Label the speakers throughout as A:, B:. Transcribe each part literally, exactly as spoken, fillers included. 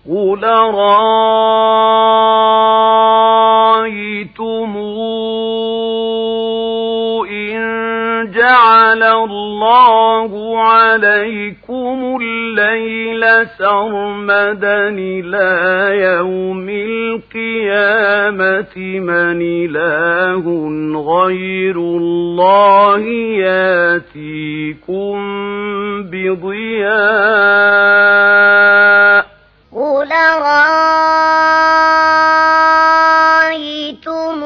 A: قُلْ أَرَأَيْتُمْ إِن جَعَلَ اللَّهُ عَلَيْكُمُ اللَّيْلَ سَرْمَدًا إِلَىٰ يَوْمِ الْقِيَامَةِ مَنْ إِلَٰهٌ غَيْرُ اللَّهِ يَأْتِيكُم بِضِيَاءٍ
B: قُلْ أَرَأَيْتُمْ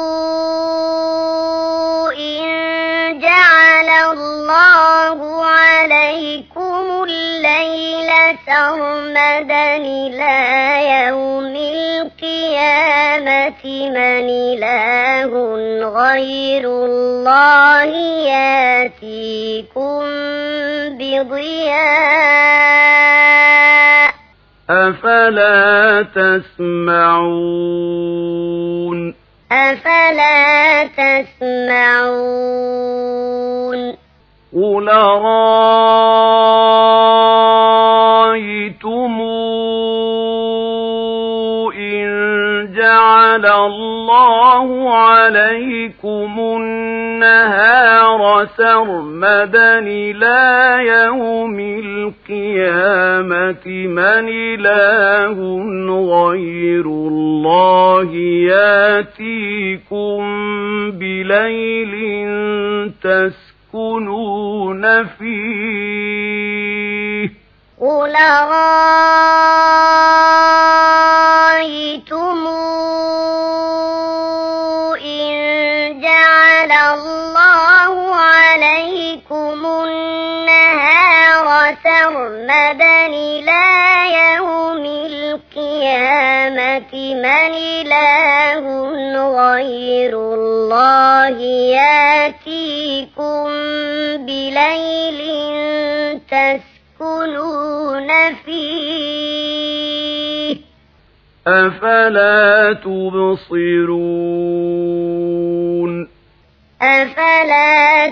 B: إِن جَعَلَ اللَّهُ عَلَيْكُمُ اللَّيْلَ سَرْمَدًا إِلَىٰ يَوْمِ الْقِيَامَةِ مَنْ إِلَٰهٌ غَيْرُ اللَّهِ يَأْتِيكُم بِضِيَاءٍ
A: أَفَلَا تَسْمَعُونَ
B: أَفَلَا تَسْمَعُونَ
A: قُلْ أَرَأَيْتُمْ إِن جَعَلَ اللَّهُ عَلَيْكُمُ النَّهَارَ سَرْمَدًا إِلَىٰ يَوْمِ الْقِيَامَةِ مَنْ إِلَٰهٌ غَيْرُ اللَّهِ يَأْتِيكُم بِلَيْلٍ تَسْكُنُونَ فِيهِ
B: قُلْ أَرَأَيْتُمْ إِن جَعَلَ اللَّهُ عَلَيْكُمُ النَّهَارَ سَرْمَدًا إِلَىٰ يَوْمِ الْقِيَامَةِ مَنْ إِلَٰهٌ غَيْرُ اللَّهِ يَأْتِيكُم بِلَيْلٍ تَسْكُنُونَ فِيهِ
A: أَفَلَا تُبْصِرُونَ
B: أَفَلَا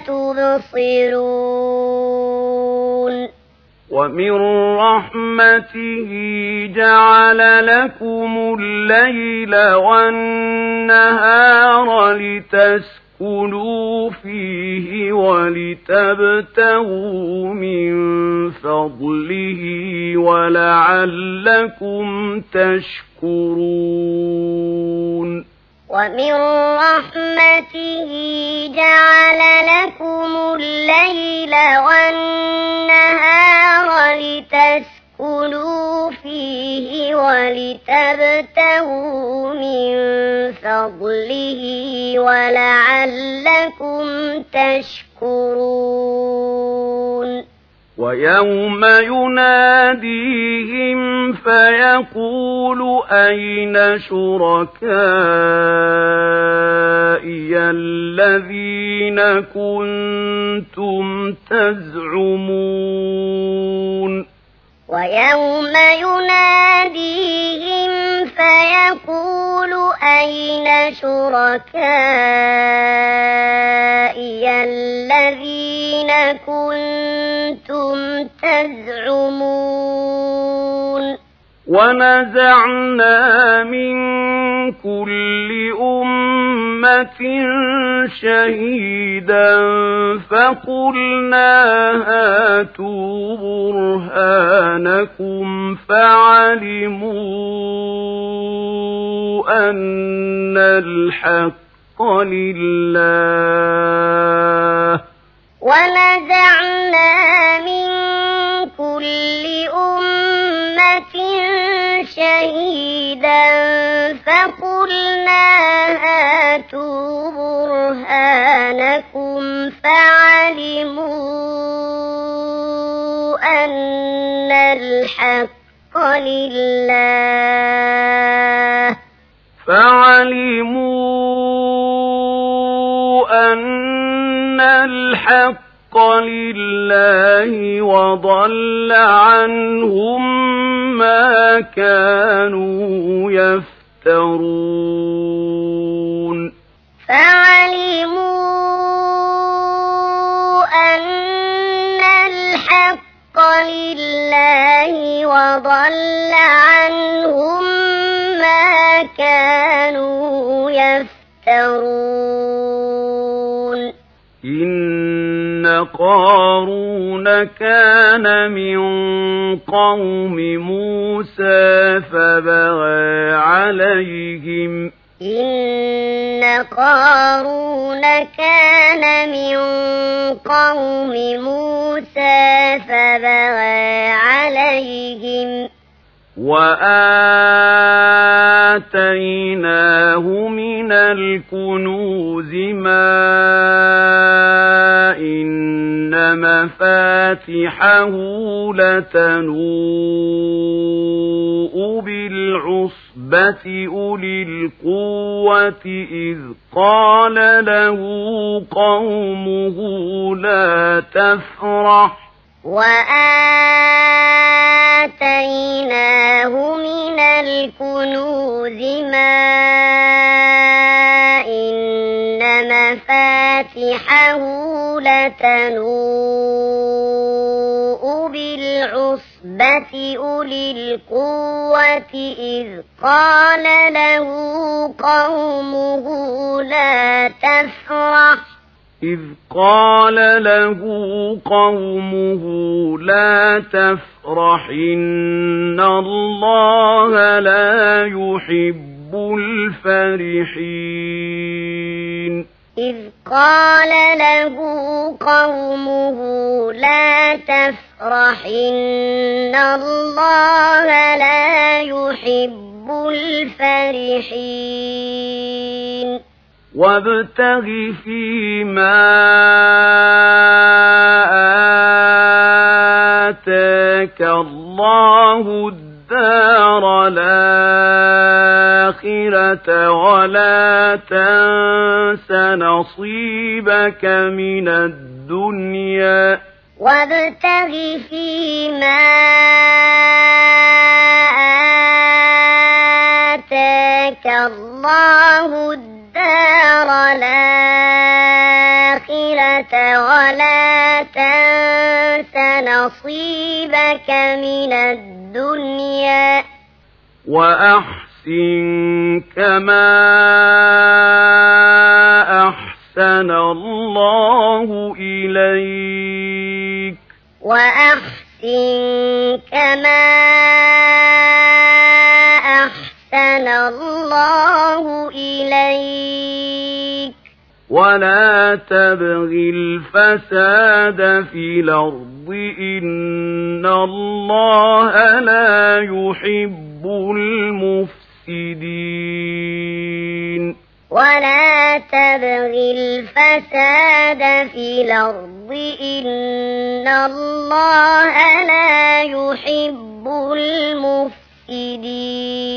B: تُبْصِرُونَ
A: وَمِن رَّحْمَتِهِ جَعَلَ لَكُمُ اللَّيْلَ وَالنَّهَارَ لِتَسْكُنُوا فِيهِ وَلِتَبْتَغُوا مِن فَضْلِهِ وَلَعَلَّكُمْ تَشْكُرُونَ
B: وَمِن رَّحْمَتِهِ جَعَلَ لَكُمُ اللَّيْلَ وَالنَّهَارَ لِتَسْكُنُوا فِيهِ وَلِتَبْتَغُوا مِن فَضْلِهِ وَلَعَلَّكُمْ تَشْكُرُونَ
A: وَيَوْمَ يُنَادِيهِمْ فَيَقُولُ أَيْنَ شُرَكَائِيَ الَّذِينَ كُنتُمْ تَزْعُمُونَ
B: وَيَوْمَ يُنَادِيهِمْ فَيَقُولُ أَيْنَ شُرَكَائِيَ الَّذِينَ كُنتُمْ تَزْعُمُونَ
A: وَنَزَعْنَا مِن كُلِّ أُمَّةٍ شَهِيدًا فَقُلْنَا هَاتُوا بُرْهَانَكُمْ فَعَلِمُوا أَنَّ الْحَقَّ لِلَّهِ
B: وَنَزَعْنَا مِن كُلِّ أُمَّةٍ شَهِيدًا فَقُلْنَا هَاتُوا بُرْهَانَكُمْ فَعَلِمُوا أَنَّ الْحَقَّ لِلَّهِ
A: فَعَلِمُوا أَنَّ الْحَقَّ لِلَّهِ وَضَلَّ عَنْهُم مَّا كَانُوا يَفْتَرُونَ
B: فَعَلِمُوا أَنَّ الْحَقَّ لِلَّهِ وَضَلَّ عَنْهُم كانوا يفترون
A: إن قارون كان من قوم موسى فبغى عليهم
B: إن قارون كان من قوم موسى فبغى عليهم
A: وآتيناه من الكنوز ما إن مفاتحه لتنوء بالعصبة أولي القوة إذ قال له قومه لا تفرح
B: وآتيناه من الكنوز ما إن مفاتحه لتنوء بالعصبة أولي القوة إذ قال له قومه لا تفرح
A: إذ قال له قومه لا تفرح إن الله لا يحب الفرحين
B: إذ قال له قومه لا تفرح إن الله لا يحب الفرحين
A: وابتغ فيما آتاك الله الدار الآخرة ولا تنس نصيبك من الدنيا
B: وابتغ فيما آتاك الله الدار الدار الآخرة ولا تنس نصيبك من الدنيا
A: وأحسن كما أحسن الله إليك
B: وأحسن كما أحسن الله إليك
A: ولا تبغ الفساد في الأرض إن الله لا يحب المفسدين
B: ولا تبغ الفساد في الأرض إن الله لا يحب المفسدين